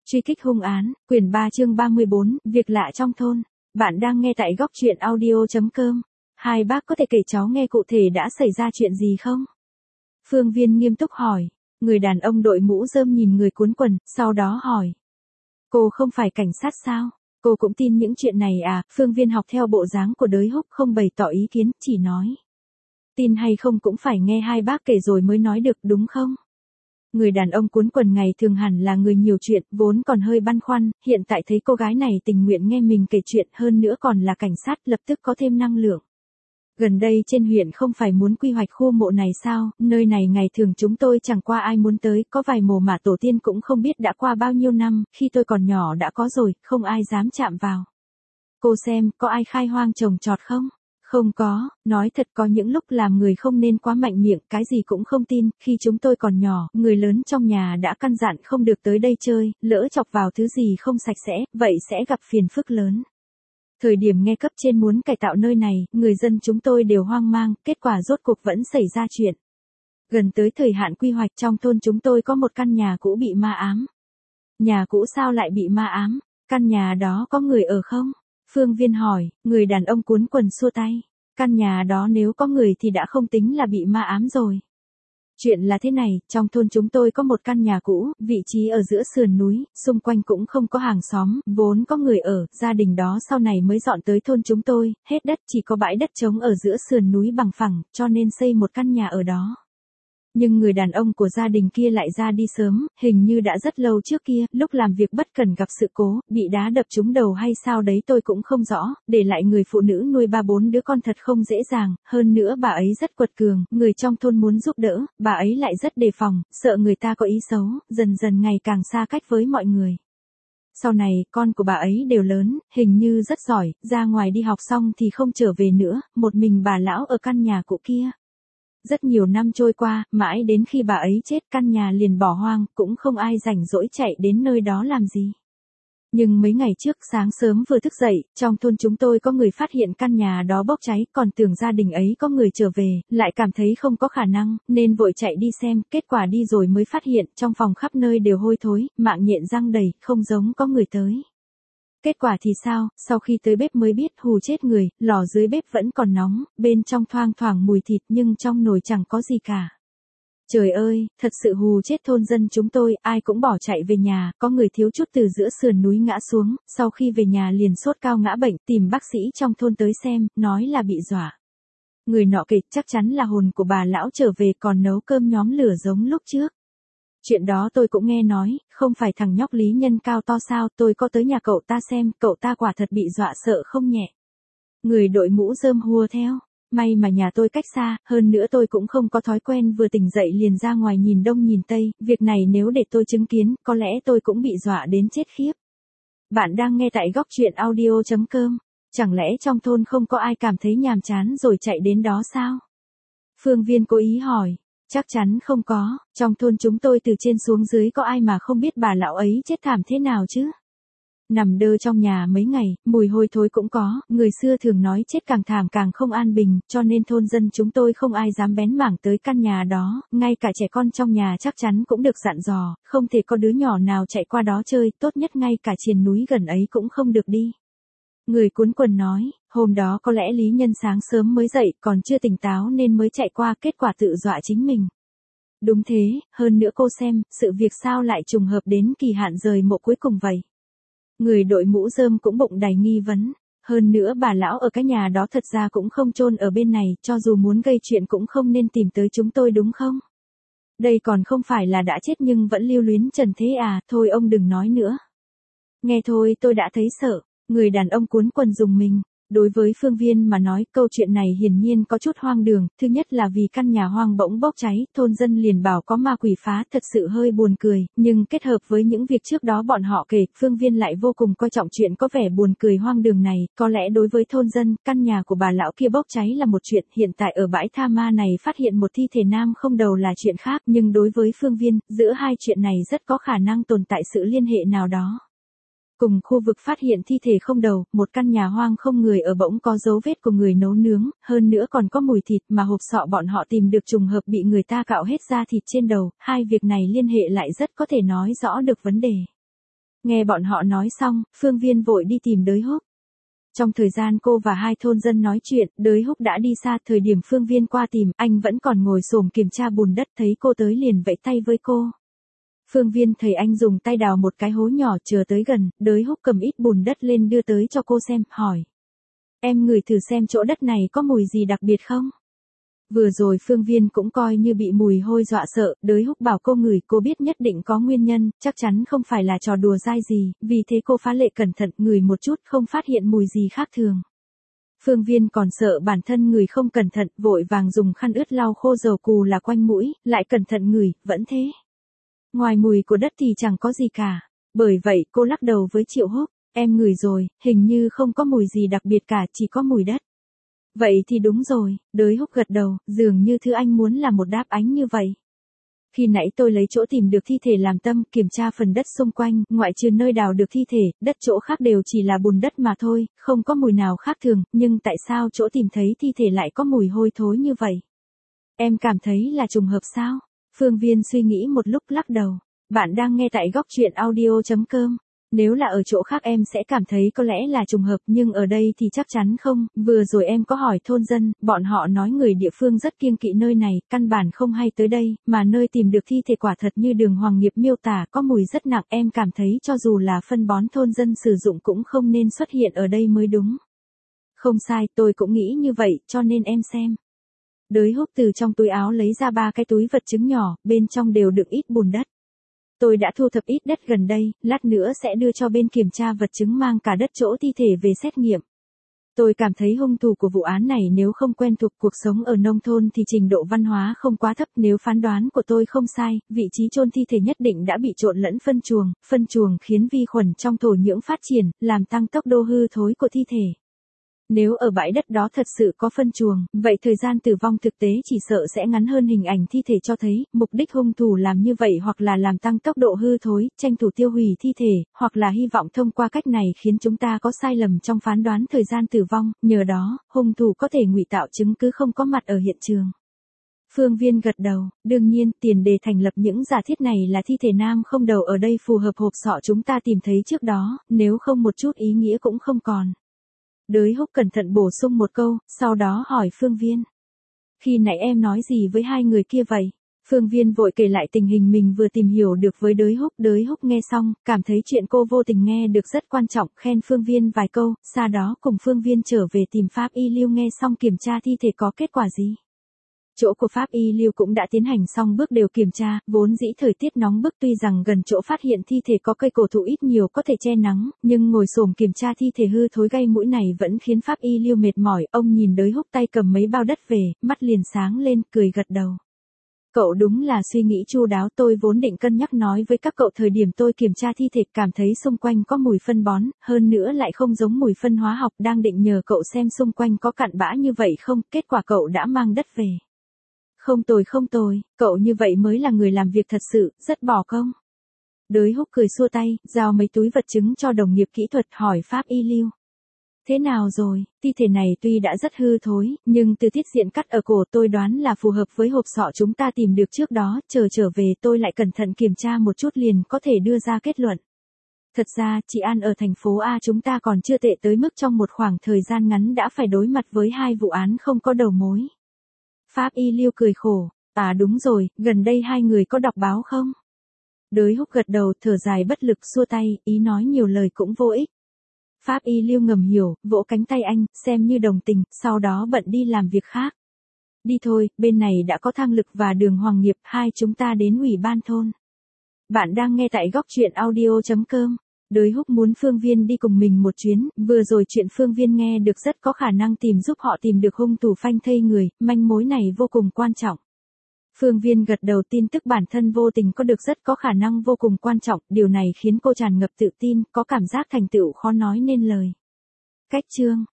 Truy kích hung án, quyển 3 chương 34, việc lạ trong thôn. Bạn đang nghe tại góc truyện audio.com. Hai bác có thể kể cháu nghe cụ thể đã xảy ra chuyện gì không? Phương Viên nghiêm túc hỏi. Người đàn ông đội mũ rơm nhìn người cuốn quần, sau đó hỏi. Cô không phải cảnh sát sao? Cô cũng tin những chuyện này à? Phương Viên học theo bộ dáng của đới húc không bày tỏ ý kiến, chỉ nói. Tin hay không cũng phải nghe hai bác kể rồi mới nói được đúng không? Người đàn ông cuốn quần ngày thường hẳn là người nhiều chuyện, vốn còn hơi băn khoăn, hiện tại thấy cô gái này tình nguyện nghe mình kể chuyện hơn nữa còn là cảnh sát lập tức có thêm năng lượng. Gần đây trên huyện không phải muốn quy hoạch khu mộ này sao, nơi này ngày thường chúng tôi chẳng qua ai muốn tới, có vài mồ mả tổ tiên cũng không biết đã qua bao nhiêu năm, khi tôi còn nhỏ đã có rồi, không ai dám chạm vào. Cô xem, có ai khai hoang trồng trọt không? Không có, nói thật có những lúc làm người không nên quá mạnh miệng, cái gì cũng không tin, khi chúng tôi còn nhỏ, người lớn trong nhà đã căn dặn không được tới đây chơi, lỡ chọc vào thứ gì không sạch sẽ, vậy sẽ gặp phiền phức lớn. Thời điểm nghe cấp trên muốn cải tạo nơi này, người dân chúng tôi đều hoang mang, kết quả rốt cuộc vẫn xảy ra chuyện. Gần tới thời hạn quy hoạch trong thôn chúng tôi có một căn nhà cũ bị ma ám. Nhà cũ sao lại bị ma ám? Căn nhà đó có người ở không? Phương Viên hỏi, người đàn ông cuốn quần xua tay. Căn nhà đó nếu có người thì đã không tính là bị ma ám rồi. Chuyện là thế này, trong thôn chúng tôi có một căn nhà cũ, vị trí ở giữa sườn núi, xung quanh cũng không có hàng xóm, vốn có người ở, gia đình đó sau này mới dọn tới thôn chúng tôi, hết đất chỉ có bãi đất trống ở giữa sườn núi bằng phẳng, cho nên xây một căn nhà ở đó. Nhưng người đàn ông của gia đình kia lại ra đi sớm, hình như đã rất lâu trước kia, lúc làm việc bất cần gặp sự cố, bị đá đập trúng đầu hay sao đấy tôi cũng không rõ, để lại người phụ nữ nuôi 3-4 đứa con thật không dễ dàng, hơn nữa bà ấy rất quật cường, người trong thôn muốn giúp đỡ, bà ấy lại rất đề phòng, sợ người ta có ý xấu, dần dần ngày càng xa cách với mọi người. Sau này, con của bà ấy đều lớn, hình như rất giỏi, ra ngoài đi học xong thì không trở về nữa, một mình bà lão ở căn nhà cũ kia. Rất nhiều năm trôi qua, mãi đến khi bà ấy chết căn nhà liền bỏ hoang, cũng không ai rảnh rỗi chạy đến nơi đó làm gì. Nhưng mấy ngày trước sáng sớm vừa thức dậy, trong thôn chúng tôi có người phát hiện căn nhà đó bốc cháy, còn tưởng gia đình ấy có người trở về, lại cảm thấy không có khả năng, nên vội chạy đi xem, kết quả đi rồi mới phát hiện, trong phòng khắp nơi đều hôi thối, mạng nhện răng đầy, không giống có người tới. Kết quả thì sao, sau khi tới bếp mới biết hù chết người, lò dưới bếp vẫn còn nóng, bên trong thoang thoảng mùi thịt nhưng trong nồi chẳng có gì cả. Trời ơi, thật sự hù chết thôn dân chúng tôi, ai cũng bỏ chạy về nhà, có người thiếu chút từ giữa sườn núi ngã xuống, sau khi về nhà liền sốt cao ngã bệnh, tìm bác sĩ trong thôn tới xem, nói là bị dọa. Người nọ kể chắc chắn là hồn của bà lão trở về còn nấu cơm nhóm lửa giống lúc trước. Chuyện đó tôi cũng nghe nói, không phải thằng nhóc Lý Nhân cao to sao, tôi có tới nhà cậu ta xem, cậu ta quả thật bị dọa sợ không nhẹ. Người đội mũ rơm hùa theo, may mà nhà tôi cách xa, hơn nữa tôi cũng không có thói quen vừa tỉnh dậy liền ra ngoài nhìn đông nhìn tây, việc này nếu để tôi chứng kiến, có lẽ tôi cũng bị dọa đến chết khiếp. Bạn đang nghe tại góc truyện audio.com, chẳng lẽ trong thôn không có ai cảm thấy nhàm chán rồi chạy đến đó sao? Phương Viên cố ý hỏi. Chắc chắn không có, trong thôn chúng tôi từ trên xuống dưới có ai mà không biết bà lão ấy chết thảm thế nào chứ. Nằm đơ trong nhà mấy ngày, mùi hôi thối cũng có, người xưa thường nói chết càng thảm càng không an bình, cho nên thôn dân chúng tôi không ai dám bén mảng tới căn nhà đó, ngay cả trẻ con trong nhà chắc chắn cũng được dặn dò, không thể có đứa nhỏ nào chạy qua đó chơi, tốt nhất ngay cả triền núi gần ấy cũng không được đi. Người cuốn quần nói, hôm đó có lẽ Lý Nhân sáng sớm mới dậy, còn chưa tỉnh táo nên mới chạy qua, kết quả tự dọa chính mình. Đúng thế, hơn nữa cô xem, sự việc sao lại trùng hợp đến kỳ hạn rời mộ cuối cùng vậy. Người đội mũ rơm cũng bụng đầy nghi vấn, hơn nữa bà lão ở cái nhà đó thật ra cũng không chôn ở bên này, cho dù muốn gây chuyện cũng không nên tìm tới chúng tôi đúng không? Đây còn không phải là đã chết nhưng vẫn lưu luyến trần thế à, thôi ông đừng nói nữa. Nghe thôi tôi đã thấy sợ. Người đàn ông cuốn quần dùng mình. Đối với Phương Viên mà nói, câu chuyện này hiển nhiên có chút hoang đường, thứ nhất là vì căn nhà hoang bỗng bốc cháy, thôn dân liền bảo có ma quỷ phá, thật sự hơi buồn cười, nhưng kết hợp với những việc trước đó bọn họ kể, Phương Viên lại vô cùng coi trọng chuyện có vẻ buồn cười hoang đường này, có lẽ đối với thôn dân, căn nhà của bà lão kia bốc cháy là một chuyện, hiện tại ở bãi tha ma này phát hiện một thi thể nam không đầu là chuyện khác, nhưng đối với Phương Viên, giữa hai chuyện này rất có khả năng tồn tại sự liên hệ nào đó. Cùng khu vực phát hiện thi thể không đầu, một căn nhà hoang không người ở bỗng có dấu vết của người nấu nướng, hơn nữa còn có mùi thịt mà hộp sọ bọn họ tìm được trùng hợp bị người ta cạo hết da thịt trên đầu, hai việc này liên hệ lại rất có thể nói rõ được vấn đề. Nghe bọn họ nói xong, Phương Viên vội đi tìm Đới Húc. Trong thời gian cô và hai thôn dân nói chuyện, Đới Húc đã đi xa. Thời điểm Phương Viên qua tìm, anh vẫn còn ngồi xổm kiểm tra bùn đất, thấy cô tới liền vẫy tay với cô. Phương Viên thấy anh dùng tay đào một cái hố nhỏ, chờ tới gần, Đới Húc cầm ít bùn đất lên đưa tới cho cô xem, hỏi. Em ngửi thử xem chỗ đất này có mùi gì đặc biệt không? Vừa rồi Phương Viên cũng coi như bị mùi hôi dọa sợ, Đới Húc bảo cô ngửi, cô biết nhất định có nguyên nhân, chắc chắn không phải là trò đùa dai gì, vì thế cô phá lệ cẩn thận ngửi một chút, không phát hiện mùi gì khác thường. Phương Viên còn sợ bản thân ngửi không cẩn thận, vội vàng dùng khăn ướt lau khô dầu cù là quanh mũi, lại cẩn thận ngửi, vẫn thế. Ngoài mùi của đất thì chẳng có gì cả. Bởi vậy cô lắc đầu với Triệu Húc, em ngửi rồi, hình như không có mùi gì đặc biệt cả, chỉ có mùi đất. Vậy thì đúng rồi, Đới Húc gật đầu, dường như thứ anh muốn là một đáp án như vậy. Khi nãy tôi lấy chỗ tìm được thi thể làm tâm, kiểm tra phần đất xung quanh, ngoại trừ nơi đào được thi thể, đất chỗ khác đều chỉ là bùn đất mà thôi, không có mùi nào khác thường, nhưng tại sao chỗ tìm thấy thi thể lại có mùi hôi thối như vậy? Em cảm thấy là trùng hợp sao? Phương Viên suy nghĩ một lúc lắc đầu. Bạn đang nghe tại góc truyện audio.com. Nếu là ở chỗ khác em sẽ cảm thấy có lẽ là trùng hợp, nhưng ở đây thì chắc chắn không. Vừa rồi em có hỏi thôn dân, bọn họ nói người địa phương rất kiêng kỵ nơi này, căn bản không hay tới đây, mà nơi tìm được thi thể quả thật như Đường Hoàng Nghiệp miêu tả, có mùi rất nặng. Em cảm thấy cho dù là phân bón thôn dân sử dụng cũng không nên xuất hiện ở đây mới đúng. Không sai, tôi cũng nghĩ như vậy, cho nên em xem. Đới Húc từ trong túi áo lấy ra 3 cái túi vật chứng nhỏ, bên trong đều đựng ít bùn đất. Tôi đã thu thập ít đất gần đây, lát nữa sẽ đưa cho bên kiểm tra vật chứng mang cả đất chỗ thi thể về xét nghiệm. Tôi cảm thấy hung thủ của vụ án này nếu không quen thuộc cuộc sống ở nông thôn thì trình độ văn hóa không quá thấp. Nếu phán đoán của tôi không sai, vị trí chôn thi thể nhất định đã bị trộn lẫn phân chuồng khiến vi khuẩn trong thổ nhưỡng phát triển, làm tăng tốc độ hư thối của thi thể. Nếu ở bãi đất đó thật sự có phân chuồng, vậy thời gian tử vong thực tế chỉ sợ sẽ ngắn hơn hình ảnh thi thể cho thấy. Mục đích hung thủ làm như vậy hoặc là làm tăng tốc độ hư thối, tranh thủ tiêu hủy thi thể, hoặc là hy vọng thông qua cách này khiến chúng ta có sai lầm trong phán đoán thời gian tử vong, nhờ đó, hung thủ có thể ngụy tạo chứng cứ không có mặt ở hiện trường. Phương Viên gật đầu, đương nhiên, tiền đề thành lập những giả thiết này là thi thể nam không đầu ở đây phù hợp hộp sọ chúng ta tìm thấy trước đó, nếu không một chút ý nghĩa cũng không còn. Đới Húc cẩn thận bổ sung một câu, sau đó hỏi Phương Viên. Khi nãy em nói gì với hai người kia vậy? Phương Viên vội kể lại tình hình mình vừa tìm hiểu được với Đới Húc. Đới Húc nghe xong, cảm thấy chuyện cô vô tình nghe được rất quan trọng, khen Phương Viên vài câu, sau đó cùng Phương Viên trở về tìm Pháp Y Lưu. Nghe xong kiểm tra thi thể có kết quả gì? Chỗ của Pháp Y Lưu cũng đã tiến hành xong bước đều kiểm tra, vốn dĩ thời tiết nóng bức, tuy rằng gần chỗ phát hiện thi thể có cây cổ thụ ít nhiều có thể che nắng, nhưng ngồi xổm kiểm tra thi thể hư thối gây mũi này vẫn khiến Pháp Y Lưu mệt mỏi. Ông nhìn Đới Húc tay cầm mấy bao đất về, mắt liền sáng lên, cười gật đầu. Cậu đúng là suy nghĩ chu đáo, tôi vốn định cân nhắc nói với các cậu thời điểm tôi kiểm tra thi thể, cảm thấy xung quanh có mùi phân bón, hơn nữa lại không giống mùi phân hóa học, đang định nhờ cậu xem xung quanh có cặn bã như vậy không, kết quả cậu đã mang đất về. Không tồi, cậu như vậy mới là người làm việc thật sự, rất bỏ công. Đới Húc cười xua tay, giao mấy túi vật chứng cho đồng nghiệp kỹ thuật, hỏi Pháp Y Lưu. Thế nào rồi, thi thể này tuy đã rất hư thối, nhưng từ tiết diện cắt ở cổ tôi đoán là phù hợp với hộp sọ chúng ta tìm được trước đó, trở về tôi lại cẩn thận kiểm tra một chút liền có thể đưa ra kết luận. Thật ra, chị An ở thành phố A chúng ta còn chưa tệ tới mức trong một khoảng thời gian ngắn đã phải đối mặt với 2 vụ án không có đầu mối. Pháp Y Lưu cười khổ, à đúng rồi, gần đây 2 người có đọc báo không? Đới Húc gật đầu, thở dài bất lực xua tay, ý nói nhiều lời cũng vô ích. Pháp Y Lưu ngầm hiểu, vỗ cánh tay anh, xem như đồng tình, sau đó bận đi làm việc khác. Đi thôi, bên này đã có Thang Lực và Đường Hoàng Nghiệp, hai chúng ta đến ủy ban thôn. Bạn đang nghe tại góc truyện audio.com. Đới Húc muốn Phương Viên đi cùng mình một chuyến, vừa rồi chuyện Phương Viên nghe được rất có khả năng tìm giúp họ tìm được hung thủ phanh thây người, manh mối này vô cùng quan trọng. Phương Viên gật đầu, tin tức bản thân vô tình có được rất có khả năng vô cùng quan trọng, điều này khiến cô tràn ngập tự tin, có cảm giác thành tựu khó nói nên lời. Cách chương